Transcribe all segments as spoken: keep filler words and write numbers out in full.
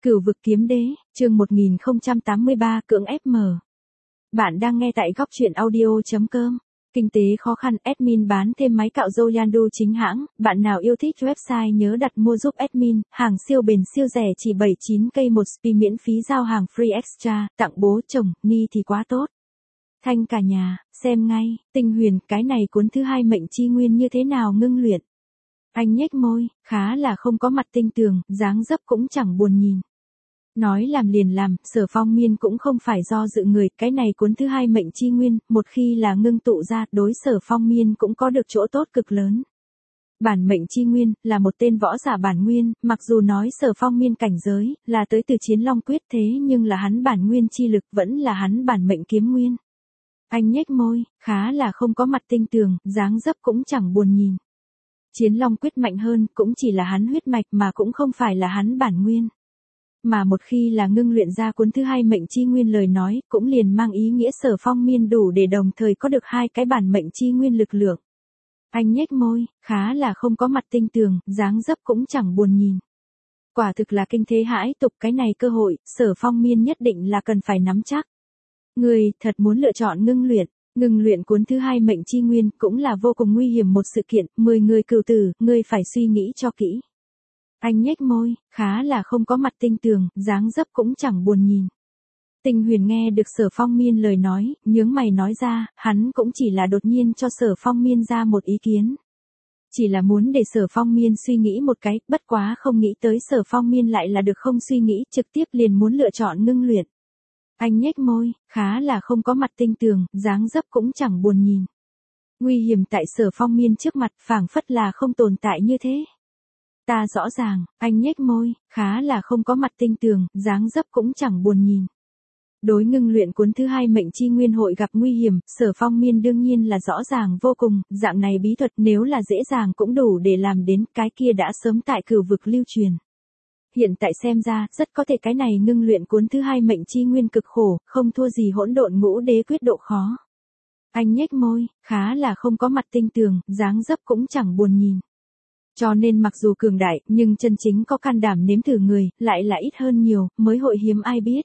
Cửu vực kiếm đế, chương một nghìn không trăm tám mươi ba cưỡng ép mở. Bạn đang nghe tại góc truyện audio.com. Kinh tế khó khăn, admin bán thêm máy cạo râu Yandu chính hãng. Bạn nào yêu thích website nhớ đặt mua giúp admin. Hàng siêu bền siêu rẻ chỉ bảy mươi chín k một spi miễn phí giao hàng free extra. Tặng bố chồng, ni thì quá tốt. Thanh cả nhà, xem ngay. Tinh huyền, cái này cuốn thứ hai mệnh chi nguyên như thế nào ngưng luyện. Anh nhếch môi, khá là không có mặt tinh tường, dáng dấp cũng chẳng buồn nhìn. Nói làm liền làm, Sở Phong Miên cũng không phải do dự người, cái này cuốn thứ hai mệnh chi nguyên, một khi là ngưng tụ ra, đối Sở Phong Miên cũng có được chỗ tốt cực lớn. Bản mệnh chi nguyên, là một tên võ giả bản nguyên, mặc dù nói Sở Phong Miên cảnh giới, là tới từ Chiến Long Quyết thế nhưng là hắn bản nguyên chi lực vẫn là hắn bản mệnh kiếm nguyên. Anh nhếch môi, khá là không có mặt tinh tường, dáng dấp cũng chẳng buồn nhìn. Chiến Long Quyết mạnh hơn, cũng chỉ là hắn huyết mạch mà cũng không phải là hắn bản nguyên. Mà một khi là ngưng luyện ra cuốn thứ hai mệnh chi nguyên lời nói, cũng liền mang ý nghĩa Sở Phong Miên đủ để đồng thời có được hai cái bản mệnh chi nguyên lực lượng. Anh nhếch môi, khá là không có mặt tinh tường, dáng dấp cũng chẳng buồn nhìn. Quả thực là kinh thế hãi tục, cái này cơ hội, Sở Phong Miên nhất định là cần phải nắm chắc. Người, thật muốn lựa chọn ngưng luyện. Ngưng luyện cuốn thứ hai mệnh chi nguyên cũng là vô cùng nguy hiểm một sự kiện, mười người cửu tử, ngươi phải suy nghĩ cho kỹ. Anh nhếch môi, khá là không có mặt tinh tường, dáng dấp cũng chẳng buồn nhìn. Tinh huyền nghe được Sở Phong Miên lời nói, nhướng mày nói ra, hắn cũng chỉ là đột nhiên cho Sở Phong Miên ra một ý kiến. Chỉ là muốn để Sở Phong Miên suy nghĩ một cái, bất quá không nghĩ tới Sở Phong Miên lại là được không suy nghĩ, trực tiếp liền muốn lựa chọn ngưng luyện. Anh nhếch môi, khá là không có mặt tinh tường, dáng dấp cũng chẳng buồn nhìn. Nguy hiểm tại Sở Phong Miên trước mặt, phảng phất là không tồn tại như thế. Ta rõ ràng, anh nhếch môi, khá là không có mặt tinh tường, dáng dấp cũng chẳng buồn nhìn. Đối ngưng luyện cuốn thứ hai mệnh chi nguyên hội gặp nguy hiểm, Sở Phong Miên đương nhiên là rõ ràng vô cùng, dạng này bí thuật nếu là dễ dàng cũng đủ để làm đến, cái kia đã sớm tại cửu vực lưu truyền. Hiện tại xem ra, rất có thể cái này ngưng luyện cuốn thứ hai mệnh chi nguyên cực khổ, không thua gì hỗn độn ngũ đế quyết độ khó. Anh nhếch môi, khá là không có mặt tinh tường, dáng dấp cũng chẳng buồn nhìn. Cho nên mặc dù cường đại, nhưng chân chính có can đảm nếm thử người, lại là ít hơn nhiều, mới hội hiếm ai biết.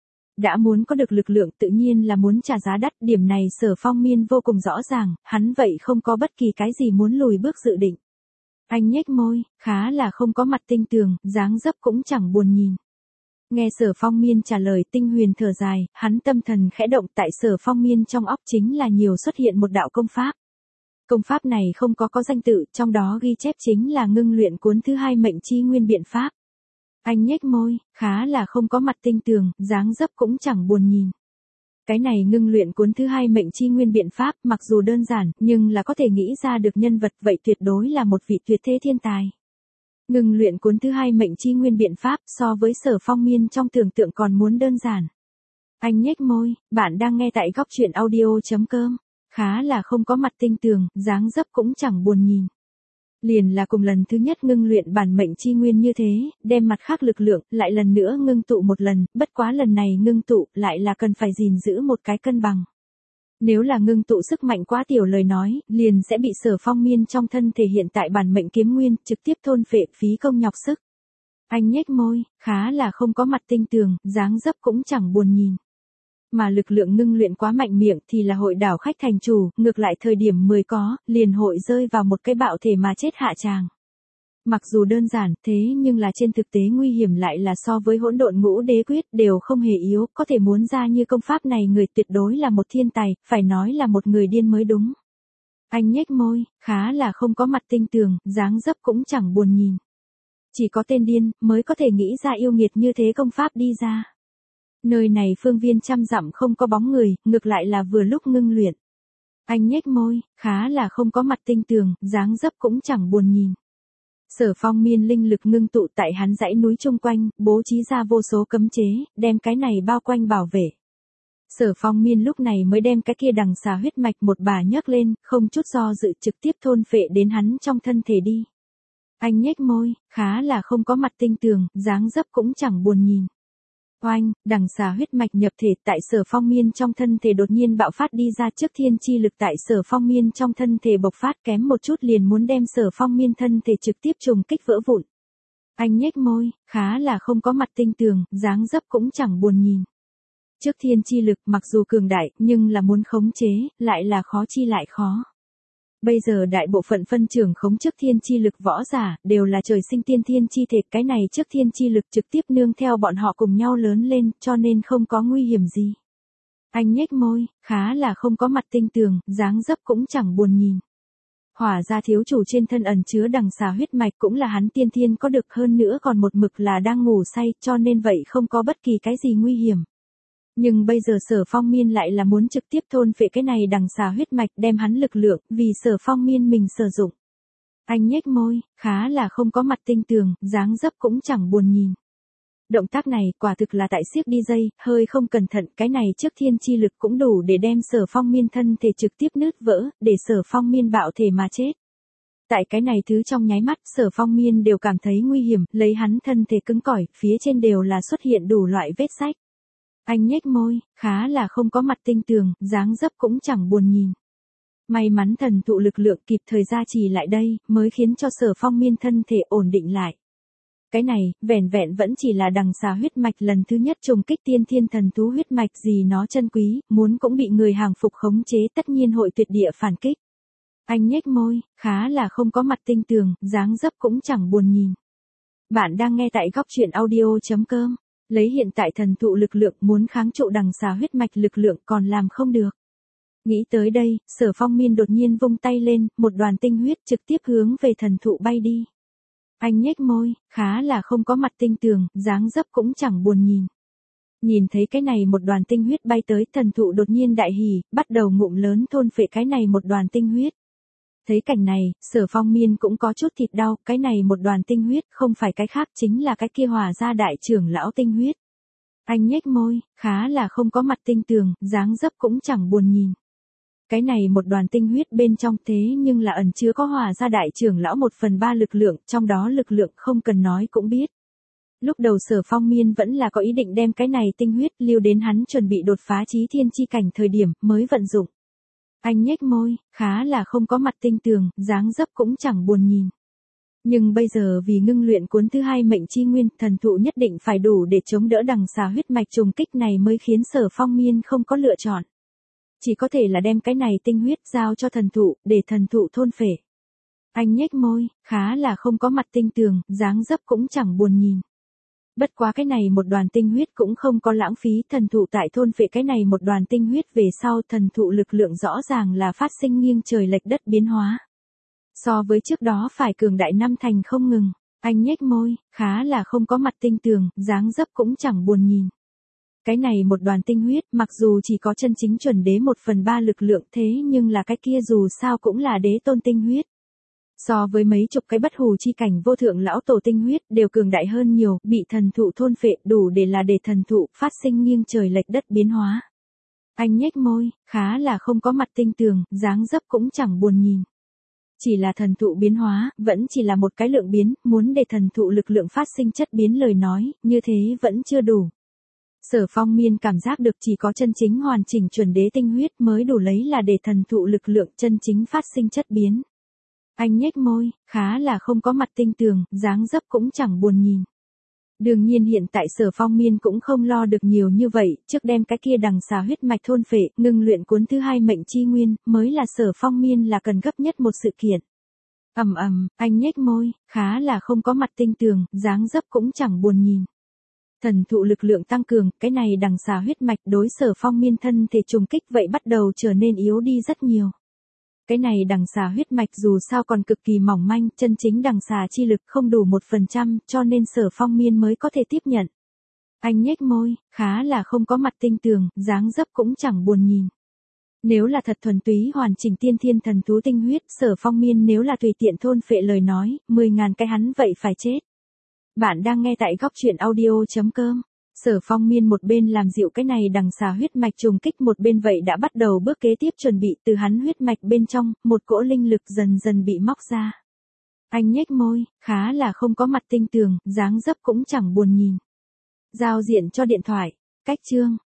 Đã muốn có được lực lượng tự nhiên là muốn trả giá đắt, điểm này Sở Phong Miên vô cùng rõ ràng, hắn vậy không có bất kỳ cái gì muốn lùi bước dự định. Anh nhếch môi, khá là không có mặt tinh tường, dáng dấp cũng chẳng buồn nhìn. Nghe Sở Phong Miên trả lời, Tinh huyền thở dài, hắn tâm thần khẽ động, tại Sở Phong Miên trong óc chính là nhiều xuất hiện một đạo công pháp. Công pháp này không có có danh tự, trong đó ghi chép chính là ngưng luyện cuốn thứ hai mệnh chi nguyên biện pháp. Anh nhếch môi, khá là không có mặt tinh tường, dáng dấp cũng chẳng buồn nhìn. Cái này ngưng luyện cuốn thứ hai mệnh chi nguyên biện pháp, mặc dù đơn giản, nhưng là có thể nghĩ ra được nhân vật, vậy tuyệt đối là một vị tuyệt thế thiên tài. Ngưng luyện cuốn thứ hai mệnh chi nguyên biện pháp, so với Sở Phong Miên trong tưởng tượng còn muốn đơn giản. Anh nhếch môi, bạn đang nghe tại góc truyện audio.com. Khá là không có mặt tinh tường, dáng dấp cũng chẳng buồn nhìn. Liền là cùng lần thứ nhất ngưng luyện bản mệnh chi nguyên như thế, đem mặt khác lực lượng, lại lần nữa ngưng tụ một lần, bất quá lần này ngưng tụ, lại là cần phải gìn giữ một cái cân bằng. Nếu là ngưng tụ sức mạnh quá tiểu lời nói, liền sẽ bị Sở Phong Miên trong thân thể hiện tại bản mệnh kiếm nguyên, trực tiếp thôn phệ phí công nhọc sức. Anh nhếch môi, khá là không có mặt tinh tường, dáng dấp cũng chẳng buồn nhìn. Mà lực lượng ngưng luyện quá mạnh miệng thì là hội đảo khách thành chủ, ngược lại thời điểm mười có, liền hội rơi vào một cái bạo thể mà chết hạ tràng. Mặc dù đơn giản, thế nhưng là trên thực tế nguy hiểm lại là so với hỗn độn ngũ đế quyết đều không hề yếu, có thể muốn ra như công pháp này người tuyệt đối là một thiên tài, phải nói là một người điên mới đúng. Anh nhếch môi, khá là không có mặt tinh tường, dáng dấp cũng chẳng buồn nhìn. Chỉ có tên điên, mới có thể nghĩ ra yêu nghiệt như thế công pháp đi ra. Nơi này phương viên trăm dặm không có bóng người, ngược lại là vừa lúc ngưng luyện. Anh nhếch môi, khá là không có mặt tinh tường, dáng dấp cũng chẳng buồn nhìn. Sở Phong Miên linh lực ngưng tụ tại hắn dãy núi chung quanh, bố trí ra vô số cấm chế, đem cái này bao quanh bảo vệ. Sở Phong Miên lúc này mới đem cái kia đằng xà huyết mạch một bà nhấc lên, không chút do dự trực tiếp thôn phệ đến hắn trong thân thể đi. Anh nhếch môi, khá là không có mặt tinh tường, dáng dấp cũng chẳng buồn nhìn. Oanh, đằng xà huyết mạch nhập thể tại Sở Phong Miên trong thân thể đột nhiên bạo phát đi ra trước thiên chi lực tại Sở Phong Miên trong thân thể bộc phát kém một chút liền muốn đem Sở Phong Miên thân thể trực tiếp trùng kích vỡ vụn. Anh nhếch môi, khá là không có mặt tinh tường, dáng dấp cũng chẳng buồn nhìn. Trước thiên chi lực mặc dù cường đại, nhưng là muốn khống chế, lại là khó chi lại khó. Bây giờ đại bộ phận phân trưởng khống trước thiên chi lực võ giả, đều là trời sinh tiên thiên chi thể, cái này trước thiên chi lực trực tiếp nương theo bọn họ cùng nhau lớn lên, cho nên không có nguy hiểm gì. Anh nhếch môi, khá là không có mặt tinh tường, dáng dấp cũng chẳng buồn nhìn. Hỏa gia thiếu chủ trên thân ẩn chứa đằng xà huyết mạch cũng là hắn tiên thiên có được, hơn nữa còn một mực là đang ngủ say, cho nên vậy không có bất kỳ cái gì nguy hiểm. Nhưng bây giờ Sở Phong Miên lại là muốn trực tiếp thôn phệ cái này đằng xà huyết mạch, đem hắn lực lượng, vì Sở Phong Miên mình sử dụng. Anh nhếch môi, khá là không có mặt tinh tường, dáng dấp cũng chẳng buồn nhìn. Động tác này quả thực là tại siếc đi dây, hơi không cẩn thận, cái này trước thiên chi lực cũng đủ để đem Sở Phong Miên thân thể trực tiếp nứt vỡ, để Sở Phong Miên bạo thể mà chết. Tại cái này thứ trong nháy mắt, Sở Phong Miên đều cảm thấy nguy hiểm, lấy hắn thân thể cứng cỏi, phía trên đều là xuất hiện đủ loại vết rách. Anh nhếch môi, khá là không có mặt tinh tường, dáng dấp cũng chẳng buồn nhìn. May mắn thần thụ lực lượng kịp thời gia trì lại đây, mới khiến cho Sở Phong Miên thân thể ổn định lại. Cái này, vẻn vẹn vẫn chỉ là đằng xà huyết mạch lần thứ nhất trùng kích tiên thiên thần thú huyết mạch, gì nó chân quý, muốn cũng bị người hàng phục khống chế, tất nhiên hội tuyệt địa phản kích. Anh nhếch môi, khá là không có mặt tinh tường, dáng dấp cũng chẳng buồn nhìn. Bạn đang nghe tại góc truyện audio chấm com. Lấy hiện tại thần thụ lực lượng muốn kháng trụ đằng xà huyết mạch lực lượng còn làm không được. Nghĩ tới đây, Sở Phong Miên đột nhiên vung tay lên, một đoàn tinh huyết trực tiếp hướng về thần thụ bay đi. Anh nhếch môi, khá là không có mặt tinh tường, dáng dấp cũng chẳng buồn nhìn. Nhìn thấy cái này một đoàn tinh huyết bay tới, thần thụ đột nhiên đại hỉ, bắt đầu ngụm lớn thôn phệ cái này một đoàn tinh huyết. Thấy cảnh này, Sở Phong Miên cũng có chút thịt đau, cái này một đoàn tinh huyết không phải cái khác, chính là cái kia Hỏa gia đại trưởng lão tinh huyết. Anh nhếch môi, khá là không có mặt tinh tường, dáng dấp cũng chẳng buồn nhìn. Cái này một đoàn tinh huyết bên trong thế nhưng là ẩn chứa có Hỏa gia đại trưởng lão một phần ba lực lượng, trong đó lực lượng không cần nói cũng biết. Lúc đầu Sở Phong Miên vẫn là có ý định đem cái này tinh huyết lưu đến hắn chuẩn bị đột phá chí thiên chi cảnh thời điểm mới vận dụng. Anh nhếch môi, khá là không có mặt tinh tường, dáng dấp cũng chẳng buồn nhìn. Nhưng bây giờ vì ngưng luyện cuốn thứ hai mệnh chi nguyên, thần thụ nhất định phải đủ để chống đỡ đằng xà huyết mạch trùng kích này mới khiến Sở Phong Miên không có lựa chọn. Chỉ có thể là đem cái này tinh huyết giao cho thần thụ, để thần thụ thôn phệ. Anh nhếch môi, khá là không có mặt tinh tường, dáng dấp cũng chẳng buồn nhìn. Bất quá cái này một đoàn tinh huyết cũng không có lãng phí, thần thụ tại thôn phệ cái này một đoàn tinh huyết về sau, thần thụ lực lượng rõ ràng là phát sinh nghiêng trời lệch đất biến hóa. So với trước đó phải cường đại năm thành không ngừng. Anh nhếch môi, khá là không có mặt tinh tường, dáng dấp cũng chẳng buồn nhìn. Cái này một đoàn tinh huyết, mặc dù chỉ có chân chính chuẩn đế một phần ba lực lượng, thế nhưng là cái kia dù sao cũng là đế tôn tinh huyết. So với mấy chục cái bất hủ chi cảnh vô thượng lão tổ tinh huyết đều cường đại hơn nhiều, bị thần thụ thôn phệ đủ để là để thần thụ phát sinh nghiêng trời lệch đất biến hóa. Anh nhếch môi, khá là không có mặt tinh tường, dáng dấp cũng chẳng buồn nhìn. Chỉ là thần thụ biến hóa, vẫn chỉ là một cái lượng biến, muốn để thần thụ lực lượng phát sinh chất biến lời nói, như thế vẫn chưa đủ. Sở Phong Miên cảm giác được chỉ có chân chính hoàn chỉnh chuẩn đế tinh huyết mới đủ lấy là để thần thụ lực lượng chân chính phát sinh chất biến. Anh nhếch môi, khá là không có mặt tinh tường, dáng dấp cũng chẳng buồn nhìn. Đương nhiên hiện tại Sở Phong Miên cũng không lo được nhiều như vậy, trước đem cái kia đằng xà huyết mạch thôn phệ, ngưng luyện cuốn thứ hai mệnh chi nguyên, mới là Sở Phong Miên là cần gấp nhất một sự kiện. Ầm ầm, anh nhếch môi, khá là không có mặt tinh tường, dáng dấp cũng chẳng buồn nhìn. Thần thụ lực lượng tăng cường, cái này đằng xà huyết mạch đối Sở Phong Miên thân thể trùng kích vậy bắt đầu trở nên yếu đi rất nhiều. Cái này đằng xà huyết mạch dù sao còn cực kỳ mỏng manh, chân chính đằng xà chi lực không đủ một phần trăm, cho nên Sở Phong Miên mới có thể tiếp nhận. Anh nhếch môi, khá là không có mặt tinh tường, dáng dấp cũng chẳng buồn nhìn. Nếu là thật thuần túy hoàn chỉnh tiên thiên thần thú tinh huyết, Sở Phong Miên nếu là tùy tiện thôn phệ lời nói, mười ngàn cái hắn vậy phải chết. Bạn đang nghe tại góc truyện audio chấm com. Sở Phong Miên một bên làm dịu cái này đằng xà huyết mạch trùng kích, một bên vậy đã bắt đầu bước kế tiếp chuẩn bị từ hắn huyết mạch bên trong, một cỗ linh lực dần dần bị móc ra. Anh nhếch môi, khá là không có mặt tinh tường, dáng dấp cũng chẳng buồn nhìn. Giao diện cho điện thoại. Cách chương.